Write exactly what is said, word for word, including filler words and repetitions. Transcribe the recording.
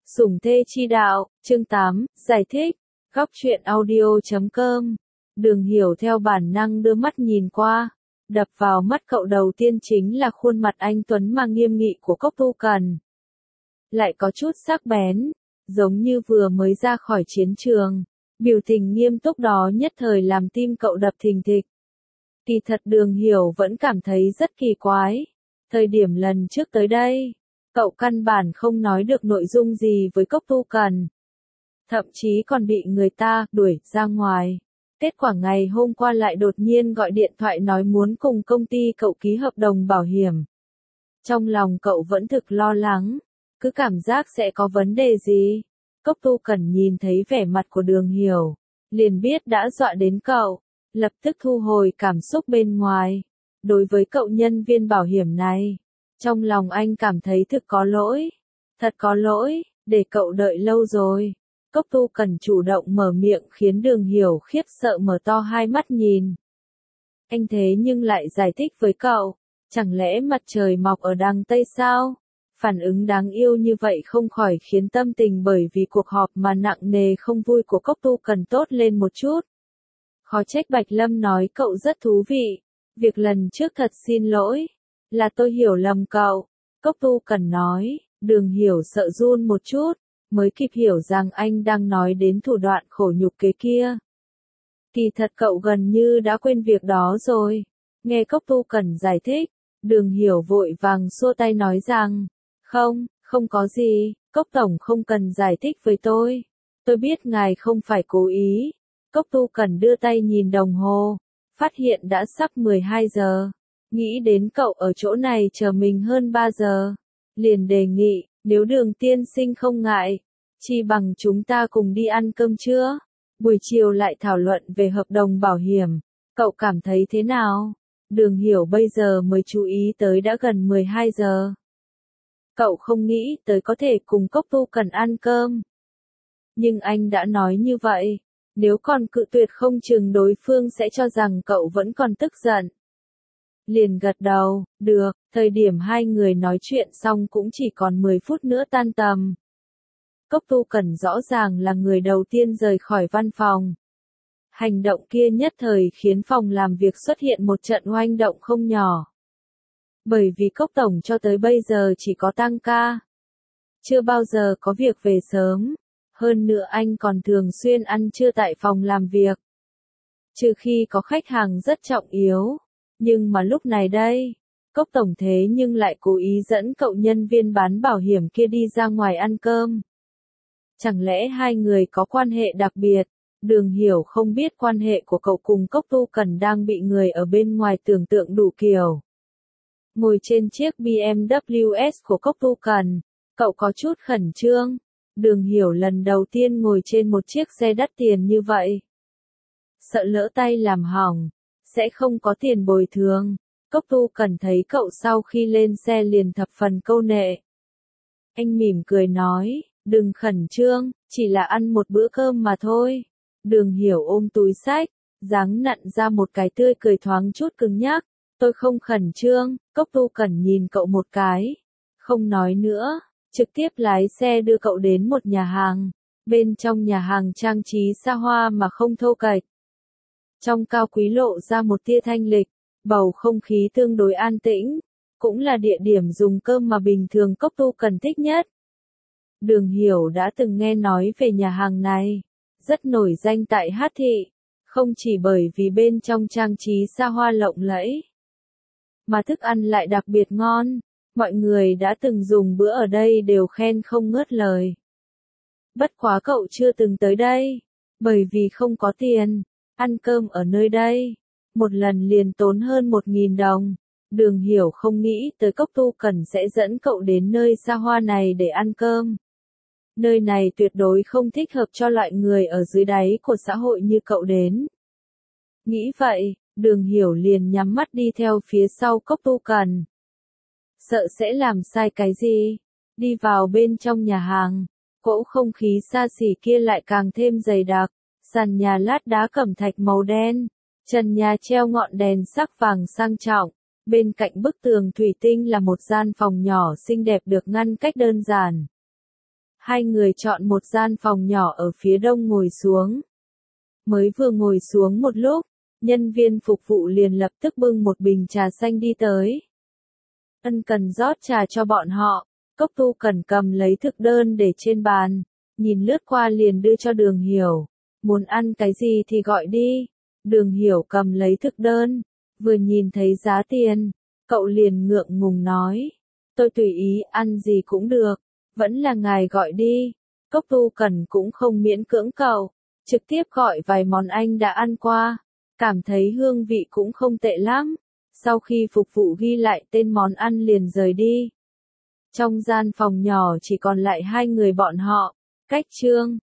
Sủng thê chi đạo, chương tám, giải thích, góc truyện audio chấm com. Đường Hiểu theo bản năng đưa mắt nhìn qua, đập vào mắt cậu đầu tiên chính là khuôn mặt anh tuấn mà nghiêm nghị của Cốc Tu Cần. Lại có chút sắc bén, giống như vừa mới ra khỏi chiến trường, biểu tình nghiêm túc đó nhất thời làm tim cậu đập thình thịch. Kỳ thật Đường Hiểu vẫn cảm thấy rất kỳ quái. Thời điểm lần trước tới đây, cậu căn bản không nói được nội dung gì với Cốc Tu Cần. Thậm chí còn bị người ta đuổi ra ngoài. Kết quả ngày hôm qua lại đột nhiên gọi điện thoại nói muốn cùng công ty cậu ký hợp đồng bảo hiểm. Trong lòng cậu vẫn thực lo lắng, cứ cảm giác sẽ có vấn đề gì. Cốc Tu Cần nhìn thấy vẻ mặt của Đường Hiểu, liền biết đã dọa đến cậu, lập tức thu hồi cảm xúc bên ngoài. Đối với cậu nhân viên bảo hiểm này, trong lòng anh cảm thấy thực có lỗi, thật có lỗi, để cậu đợi lâu rồi. Cốc Tu Cần chủ động mở miệng khiến Đường Hiểu khiếp sợ mở to hai mắt nhìn. Anh thế nhưng lại giải thích với cậu, chẳng lẽ mặt trời mọc ở đằng Tây sao? Phản ứng đáng yêu như vậy không khỏi khiến tâm tình bởi vì cuộc họp mà nặng nề không vui của Cốc Tu Cần tốt lên một chút. Khó trách Bạch Lâm nói cậu rất thú vị. Việc lần trước thật xin lỗi, là tôi hiểu lầm cậu. Cốc Tu Cần nói. Đường Hiểu sợ run một chút, mới kịp hiểu rằng anh đang nói đến thủ đoạn khổ nhục kế kia. Kỳ thật cậu gần như đã quên việc đó rồi. Nghe Cốc Tu Cần giải thích, Đường Hiểu vội vàng xua tay nói rằng, không, không có gì, Cốc Tổng không cần giải thích với tôi. Tôi biết ngài không phải cố ý. Cốc Tu Cần đưa tay nhìn đồng hồ, phát hiện đã sắp mười hai giờ. Nghĩ đến cậu ở chỗ này chờ mình hơn ba giờ. Liền đề nghị, nếu Đường tiên sinh không ngại, chi bằng chúng ta cùng đi ăn cơm trưa. Buổi chiều lại thảo luận về hợp đồng bảo hiểm. Cậu cảm thấy thế nào? Đường Hiểu bây giờ mới chú ý tới đã gần mười hai giờ. Cậu không nghĩ tới có thể cùng Cốc Tu Cần ăn cơm. Nhưng anh đã nói như vậy, nếu còn cự tuyệt không chừng đối phương sẽ cho rằng cậu vẫn còn tức giận. Liền gật đầu, được, thời điểm hai người nói chuyện xong cũng chỉ còn mười phút nữa tan tầm. Cốc Tu Cần rõ ràng là người đầu tiên rời khỏi văn phòng. Hành động kia nhất thời khiến phòng làm việc xuất hiện một trận oanh động không nhỏ. Bởi vì Cốc Tổng cho tới bây giờ chỉ có tăng ca. Chưa bao giờ có việc về sớm. Hơn nữa anh còn thường xuyên ăn trưa tại phòng làm việc. Trừ khi có khách hàng rất trọng yếu. Nhưng mà lúc này đây, Cốc Tổng thế nhưng lại cố ý dẫn cậu nhân viên bán bảo hiểm kia đi ra ngoài ăn cơm. Chẳng lẽ hai người có quan hệ đặc biệt? Đường Hiểu không biết quan hệ của cậu cùng Cốc Tu Cần đang bị người ở bên ngoài tưởng tượng đủ kiểu. Ngồi trên chiếc bê em vê ét của Cốc Tu Cần, cậu có chút khẩn trương. Đường Hiểu lần đầu tiên ngồi trên một chiếc xe đắt tiền như vậy. Sợ lỡ tay làm hỏng, sẽ không có tiền bồi thường. Cốc Tu Cần thấy cậu sau khi lên xe liền thập phần câu nệ. Anh mỉm cười nói, đừng khẩn trương, chỉ là ăn một bữa cơm mà thôi. Đường Hiểu ôm túi xách, dáng nặn ra một cái tươi cười thoáng chút cứng nhắc. Tôi không khẩn trương. Cốc Tu Cần nhìn cậu một cái, không nói nữa, trực tiếp lái xe đưa cậu đến một nhà hàng. Bên trong nhà hàng trang trí xa hoa mà không thô kệch. Trong cao quý lộ ra một tia thanh lịch, bầu không khí tương đối an tĩnh, cũng là địa điểm dùng cơm mà bình thường Cốc Tu Cần thích nhất. Đường Hiểu đã từng nghe nói về nhà hàng này, rất nổi danh tại Hát Thị, không chỉ bởi vì bên trong trang trí xa hoa lộng lẫy, mà thức ăn lại đặc biệt ngon, mọi người đã từng dùng bữa ở đây đều khen không ngớt lời. Bất quá cậu chưa từng tới đây, bởi vì không có tiền. Ăn cơm ở nơi đây, một lần liền tốn hơn một nghìn đồng. Đường Hiểu không nghĩ tới Cốc Tu Cần sẽ dẫn cậu đến nơi xa hoa này để ăn cơm. Nơi này tuyệt đối không thích hợp cho loại người ở dưới đáy của xã hội như cậu đến. Nghĩ vậy, Đường Hiểu liền nhắm mắt đi theo phía sau Cốc Tu Cần. Sợ sẽ làm sai cái gì? Đi vào bên trong nhà hàng, cỗ không khí xa xỉ kia lại càng thêm dày đặc. Sàn nhà lát đá cẩm thạch màu đen, trần nhà treo ngọn đèn sắc vàng sang trọng, bên cạnh bức tường thủy tinh là một gian phòng nhỏ xinh đẹp được ngăn cách đơn giản. Hai người chọn một gian phòng nhỏ ở phía đông ngồi xuống. Mới vừa ngồi xuống một lúc, nhân viên phục vụ liền lập tức bưng một bình trà xanh đi tới. Ân Cần rót trà cho bọn họ, Cốc Tu Cần cầm lấy thực đơn để trên bàn, nhìn lướt qua liền đưa cho Đường Hiểu. Muốn ăn cái gì thì gọi đi. Đường Hiểu cầm lấy thực đơn, vừa nhìn thấy giá tiền, cậu liền ngượng ngùng nói. Tôi tùy ý, ăn gì cũng được, vẫn là ngài gọi đi. Cốc Tu Cần cũng không miễn cưỡng cậu, trực tiếp gọi vài món anh đã ăn qua, cảm thấy hương vị cũng không tệ lắm. Sau khi phục vụ ghi lại tên món ăn liền rời đi. Trong gian phòng nhỏ chỉ còn lại hai người bọn họ, Cách Trương.